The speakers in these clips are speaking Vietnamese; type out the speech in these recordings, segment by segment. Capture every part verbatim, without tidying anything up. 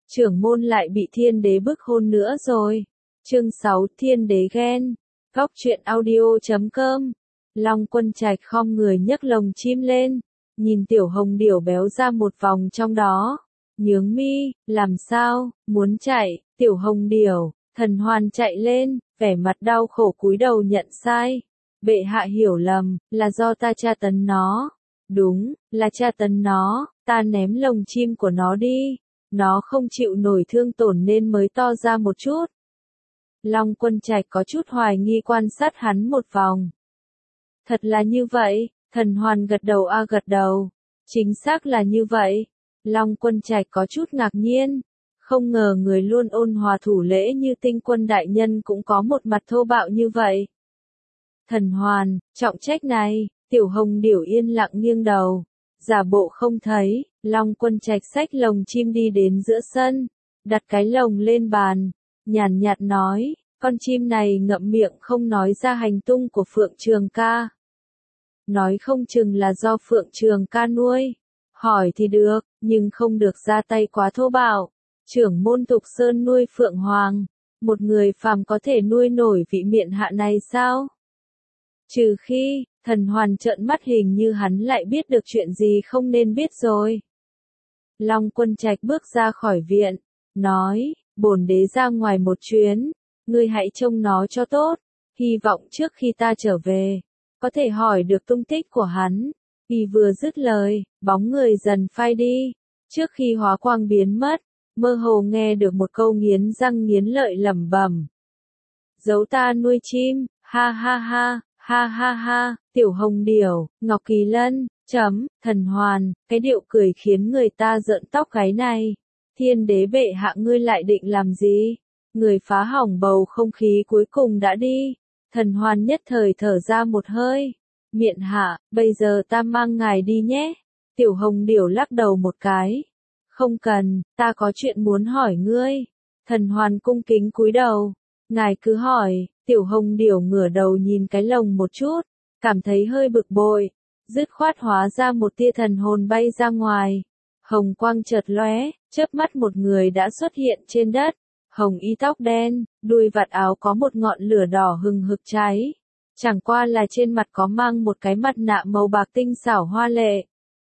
trưởng môn lại bị thiên đế bức hôn nữa rồi. Chương sáu Thiên đế ghen. Góc truyện audio chấm com. Long Quân Trạch khom người nhấc lồng chim lên, nhìn tiểu hồng điểu béo ra một vòng trong đó. Nhướng mi, làm sao, muốn chạy, tiểu hồng điểu. Thần Hoàn chạy lên, vẻ mặt đau khổ cúi đầu nhận sai. Bệ hạ hiểu lầm, là do ta tra tấn nó. Đúng, là tra tấn nó, ta ném lồng chim của nó đi. Nó không chịu nổi thương tổn nên mới to ra một chút. Long Quân Trạch có chút hoài nghi quan sát hắn một vòng. Thật là như vậy, Thần Hoàn gật đầu a gật đầu. Chính xác là như vậy. Long Quân Trạch có chút ngạc nhiên. Không ngờ người luôn ôn hòa thủ lễ như Tinh Quân đại nhân cũng có một mặt thô bạo như vậy. Thần Hoàn, trọng trách này, tiểu hồng điểu yên lặng nghiêng đầu. Giả bộ không thấy, Long Quân Trạch xách lồng chim đi đến giữa sân. Đặt cái lồng lên bàn. Nhàn nhạt nói, con chim này ngậm miệng không nói ra hành tung của Phượng Trường Ca. Nói không chừng là do Phượng Trường Ca nuôi. Hỏi thì được, nhưng không được ra tay quá thô bạo. Trưởng môn Tục Sơn nuôi Phượng Hoàng. Một người phàm có thể nuôi nổi vị miện hạ này sao? Trừ khi, Thần Hoàn trợn mắt hình như hắn lại biết được chuyện gì không nên biết rồi. Long Quân Trạch bước ra khỏi viện, nói, bổn đế ra ngoài một chuyến, ngươi hãy trông nó cho tốt, hy vọng trước khi ta trở về, có thể hỏi được tung tích của hắn. Y vừa dứt lời, bóng người dần phai đi, trước khi hóa quang biến mất, mơ hồ nghe được một câu nghiến răng nghiến lợi lẩm bẩm. Giấu ta nuôi chim, ha ha ha, ha ha ha, tiểu hồng điểu, Ngọc Kỳ Lân, chấm, Thần Hoàn, cái điệu cười khiến người ta rợn tóc gáy này. Thiên đế bệ hạ ngươi lại định làm gì? Người phá hỏng bầu không khí cuối cùng đã đi. Thần Hoàn nhất thời thở ra một hơi. Miện hạ, bây giờ ta mang ngài đi nhé. Tiểu hồng điểu lắc đầu một cái. Không cần, ta có chuyện muốn hỏi ngươi. Thần Hoàn cung kính cúi đầu. Ngài cứ hỏi, tiểu hồng điểu ngửa đầu nhìn cái lồng một chút, cảm thấy hơi bực bội. Dứt khoát hóa ra một tia thần hồn bay ra ngoài. Hồng quang chợt lóe, chớp mắt một người đã xuất hiện trên đất. Hồng y tóc đen, đuôi vạt áo có một ngọn lửa đỏ hừng hực cháy. Chẳng qua là trên mặt có mang một cái mặt nạ màu bạc tinh xảo hoa lệ.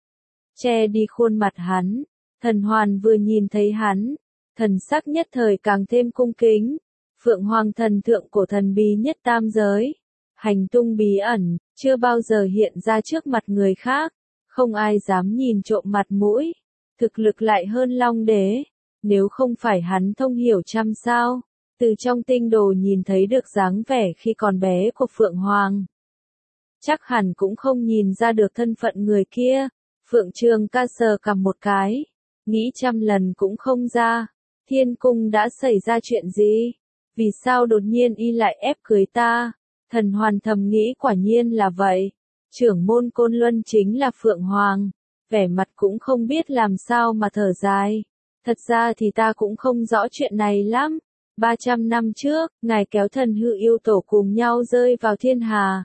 Che đi khuôn mặt hắn. Thần Hoàn vừa nhìn thấy hắn, thần sắc nhất thời càng thêm cung kính. Phượng Hoàng thần thượng của thần bí nhất tam giới. Hành tung bí ẩn, chưa bao giờ hiện ra trước mặt người khác. Không ai dám nhìn trộm mặt mũi. Thực lực lại hơn Long Đế. Nếu không phải hắn thông hiểu trăm sao, từ trong tinh đồ nhìn thấy được dáng vẻ khi còn bé của Phượng Hoàng. Chắc hẳn cũng không nhìn ra được thân phận người kia. Phượng Trường Ca sờ cầm một cái, nghĩ trăm lần cũng không ra. Thiên cung đã xảy ra chuyện gì? Vì sao đột nhiên y lại ép cưới ta? Thần Hoàn thầm nghĩ quả nhiên là vậy. Trưởng môn Côn Luân chính là Phượng Hoàng. Vẻ mặt cũng không biết làm sao mà thở dài. Thật ra thì ta cũng không rõ chuyện này lắm. ba trăm năm trước, ngài kéo thần hư yêu tổ cùng nhau rơi vào thiên hà.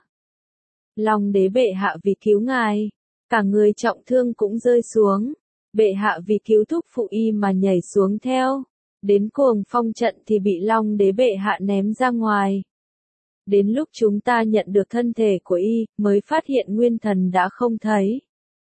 Long đế bệ hạ vì cứu ngài, cả người trọng thương cũng rơi xuống. Bệ hạ vì cứu thúc phụ y mà nhảy xuống theo. Đến cuồng phong trận thì bị Long đế bệ hạ ném ra ngoài. Đến lúc chúng ta nhận được thân thể của y, mới phát hiện nguyên thần đã không thấy.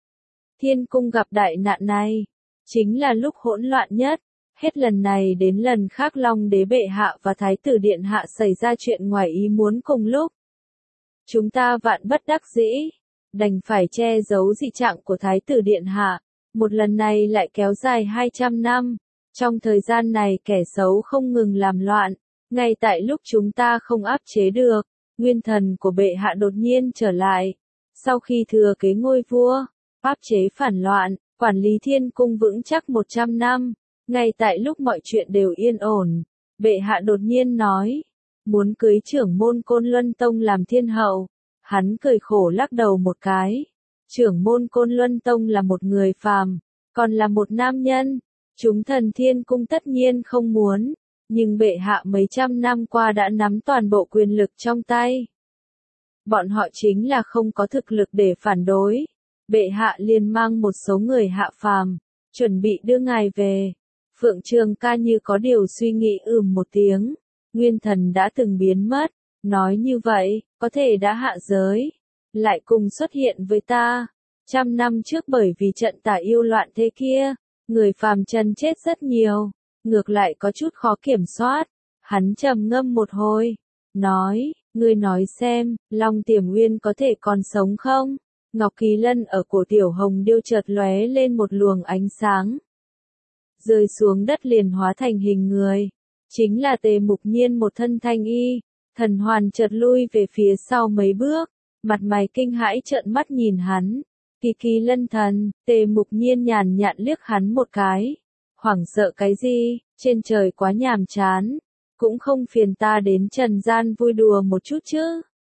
Thiên cung gặp đại nạn này, chính là lúc hỗn loạn nhất. Hết lần này đến lần khác Long đế bệ hạ và Thái tử điện hạ xảy ra chuyện ngoài ý muốn cùng lúc. Chúng ta vạn bất đắc dĩ, đành phải che giấu dị trạng của Thái tử điện hạ. Một lần này lại kéo dài hai trăm năm. Trong thời gian này kẻ xấu không ngừng làm loạn. Ngay tại lúc chúng ta không áp chế được, nguyên thần của bệ hạ đột nhiên trở lại. Sau khi thừa kế ngôi vua, áp chế phản loạn, quản lý thiên cung vững chắc một trăm năm. Ngay tại lúc mọi chuyện đều yên ổn, bệ hạ đột nhiên nói, muốn cưới trưởng môn Côn Luân Tông làm thiên hậu. Hắn cười khổ lắc đầu một cái. Trưởng môn Côn Luân Tông là một người phàm, còn là một nam nhân. Chúng thần thiên cung tất nhiên không muốn. Nhưng bệ hạ mấy trăm năm qua đã nắm toàn bộ quyền lực trong tay. Bọn họ chính là không có thực lực để phản đối. Bệ hạ liền mang một số người hạ phàm, chuẩn bị đưa ngài về. Phượng Trường ca như có điều suy nghĩ ừm một tiếng. Nguyên thần đã từng biến mất. Nói như vậy, có thể đã hạ giới. Lại cùng xuất hiện với ta. Trăm năm trước bởi vì trận tà yêu loạn thế kia. Người phàm trần chết rất nhiều. Ngược lại có chút khó kiểm soát. Hắn trầm ngâm một hồi. Nói, ngươi nói xem, Long Tiềm Uyên có thể còn sống không? Ngọc Kỳ Lân ở cổ Tiểu Hồng Điêu chợt lóe lên một luồng ánh sáng. Rơi xuống đất liền hóa thành hình người. Chính là Tề Mục Nhiên một thân thanh y. Thần Hoàn chợt lui về phía sau mấy bước. Mặt mày kinh hãi trợn mắt nhìn hắn. Kỳ Kỳ Lân thần, Tề Mục Nhiên nhàn nhạt liếc hắn một cái. Hoảng sợ cái gì, trên trời quá nhàm chán. Cũng không phiền ta đến trần gian vui đùa một chút chứ.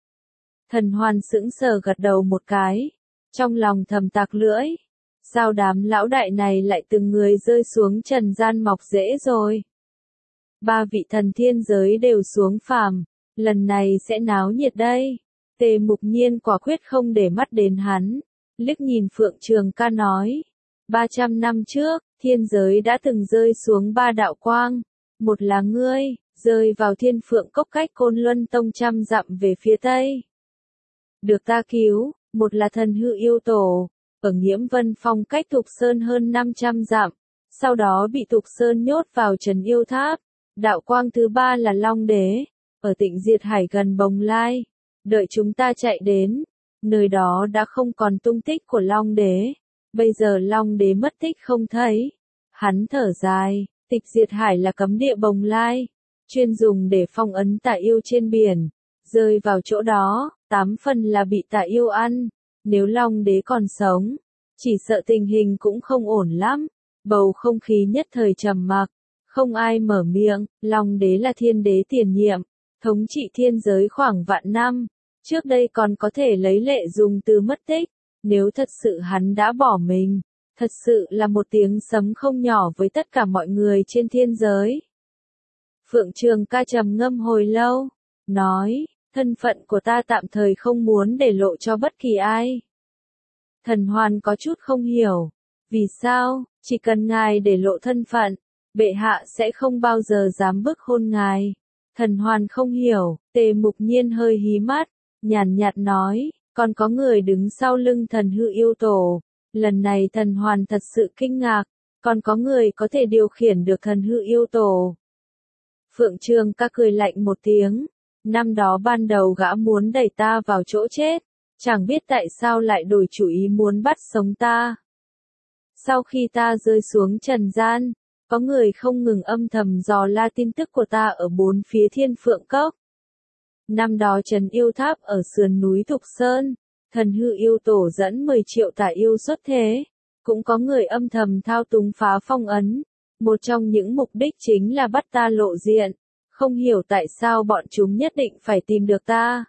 Thần Hoàn sững sờ gật đầu một cái. Trong lòng thầm tạc lưỡi. Sao đám lão đại này lại từng người rơi xuống trần gian mọc rễ rồi. Ba vị thần thiên giới đều xuống phàm. Lần này sẽ náo nhiệt đây. Tề Mục Nhiên quả quyết không để mắt đến hắn. Liếc nhìn Phượng Trường ca nói. ba trăm năm trước, thiên giới đã từng rơi xuống ba đạo quang. Một là ngươi, rơi vào thiên phượng cốc cách Côn Luân Tông trăm dặm về phía tây. Được ta cứu, một là thần hư yêu tổ, ở Nghiễm Vân Phong cách Thục Sơn hơn năm trăm dặm. Sau đó bị Thục Sơn nhốt vào Trần Yêu Tháp. Đạo quang thứ ba là Long Đế, ở Tịnh Diệt Hải gần Bồng Lai. Đợi chúng ta chạy đến, nơi đó đã không còn tung tích của Long Đế. Bây giờ Long Đế mất tích không thấy. Hắn thở dài, Tịch Diệt Hải là cấm địa Bồng Lai, chuyên dùng để phong ấn tà yêu trên biển. Rơi vào chỗ đó, tám phần là bị tà yêu ăn. Nếu Long Đế còn sống, chỉ sợ tình hình cũng không ổn lắm. Bầu không khí nhất thời trầm mặc, không ai mở miệng. Long Đế là thiên đế tiền nhiệm, thống trị thiên giới khoảng vạn năm. Trước đây còn có thể lấy lệ dùng từ mất tích. Nếu thật sự hắn đã bỏ mình, thật sự là một tiếng sấm không nhỏ với tất cả mọi người trên thiên giới. Phượng Trường ca trầm ngâm hồi lâu, nói, thân phận của ta tạm thời không muốn để lộ cho bất kỳ ai. Thần Hoàn có chút không hiểu, vì sao, chỉ cần ngài để lộ thân phận, bệ hạ sẽ không bao giờ dám bức hôn ngài. Thần Hoàn không hiểu, Tề Mục Nhiên hơi hí mắt, nhàn nhạt nói, còn có người đứng sau lưng thần hư yêu tổ. Lần này Thần Hoàn thật sự kinh ngạc, còn có người có thể điều khiển được thần hư yêu tổ. Phượng Trường ca cười lạnh một tiếng, năm đó ban đầu gã muốn đẩy ta vào chỗ chết, chẳng biết tại sao lại đổi chủ ý muốn bắt sống ta. Sau khi ta rơi xuống trần gian, có người không ngừng âm thầm dò la tin tức của ta ở bốn phía thiên phượng cốc. Năm đó Trần Yêu Tháp ở sườn núi Thục Sơn, thần hư yêu tổ dẫn mười triệu tà yêu xuất thế. Cũng có người âm thầm thao túng phá phong ấn. Một trong những mục đích chính là bắt ta lộ diện. Không hiểu tại sao bọn chúng nhất định phải tìm được ta.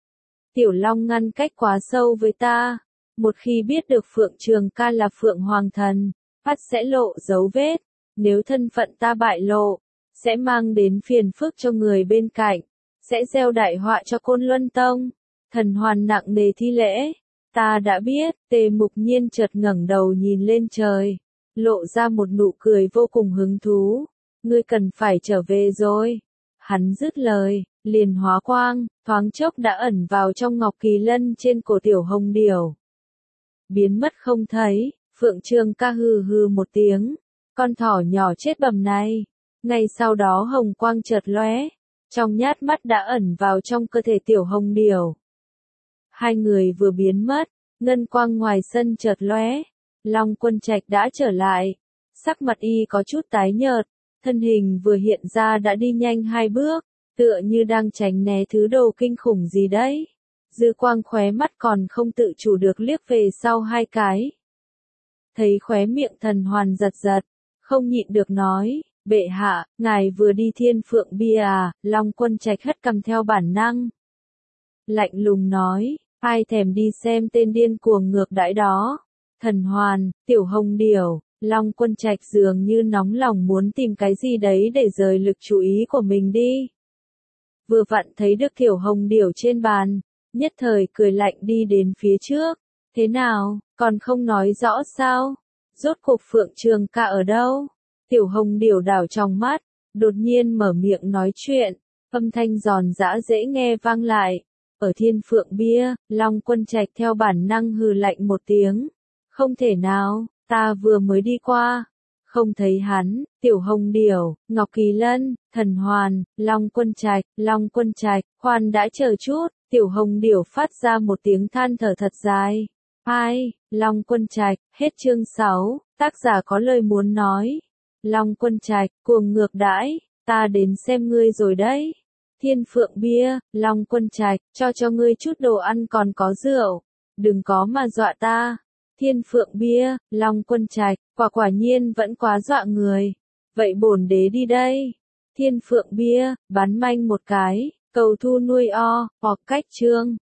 Tiểu Long ngăn cách quá sâu với ta. Một khi biết được Phượng Trường ca là Phượng Hoàng Thần, phát sẽ lộ dấu vết. Nếu thân phận ta bại lộ, sẽ mang đến phiền phức cho người bên cạnh. Sẽ gieo đại họa cho Côn Luân Tông. Thần Hoàn nặng nề thi lễ. Ta đã biết. Tề Mục Nhiên chợt ngẩng đầu nhìn lên trời, lộ ra một nụ cười vô cùng hứng thú. Ngươi cần phải trở về rồi. Hắn dứt lời, liền hóa quang, thoáng chốc đã ẩn vào trong Ngọc Kỳ Lân trên cổ Tiểu Hồng Điểu. Biến mất không thấy. Phượng Trường ca hừ hừ một tiếng. Con thỏ nhỏ chết bầm này. Ngay sau đó hồng quang chợt lóe, trong nhát mắt đã ẩn vào trong cơ thể Tiểu Hồng Điểu. Hai người vừa biến mất, ngân quang ngoài sân chợt lóe. Long Quân Trạch đã trở lại. Sắc mặt y có chút tái nhợt, thân hình vừa hiện ra đã đi nhanh hai bước, tựa như đang tránh né thứ đồ kinh khủng gì đấy. Dư quang khóe mắt còn không tự chủ được liếc về sau hai cái. Thấy khóe miệng Thần Hoàn giật giật, không nhịn được nói, bệ hạ, ngài vừa đi thiên phượng bia à. Long Quân Trạch hất cằm theo bản năng. Lạnh lùng nói, ai thèm đi xem tên điên cuồng ngược đãi đó. Thần Hoàn, Tiểu Hồng Điểu. Long Quân Trạch dường như nóng lòng muốn tìm cái gì đấy để rời lực chú ý của mình đi. Vừa vặn thấy được Tiểu Hồng Điểu trên bàn, nhất thời cười lạnh đi đến phía trước. Thế nào, còn không nói rõ sao? Rốt cuộc Phượng Trường ca ở đâu? Tiểu Hồng Điểu đảo trong mắt, đột nhiên mở miệng nói chuyện, âm thanh giòn giã dễ nghe vang lại. Ở Thiên Phượng Bia, Long Quân Trạch theo bản năng hừ lạnh một tiếng. Không thể nào, ta vừa mới đi qua. Không thấy hắn, Tiểu Hồng Điểu, Ngọc Kỳ Lân, Thần Hoàn, Long Quân Trạch, Long Quân Trạch, khoan đã chờ chút, Tiểu Hồng Điểu phát ra một tiếng than thở thật dài. Ai, Long Quân Trạch, hết chương sáu, tác giả có lời muốn nói. Long Quân Trạch, cuồng ngược đãi, ta đến xem ngươi rồi đấy. Thiên Phượng Bia, Long Quân Trạch, cho cho ngươi chút đồ ăn còn có rượu, đừng có mà dọa ta. Thiên Phượng Bia, Long Quân Trạch, quả quả nhiên vẫn quá dọa người. Vậy bổn đế đi đây. Thiên Phượng Bia, bán manh một cái, cầu thu nuôi o, hoặc cách chương.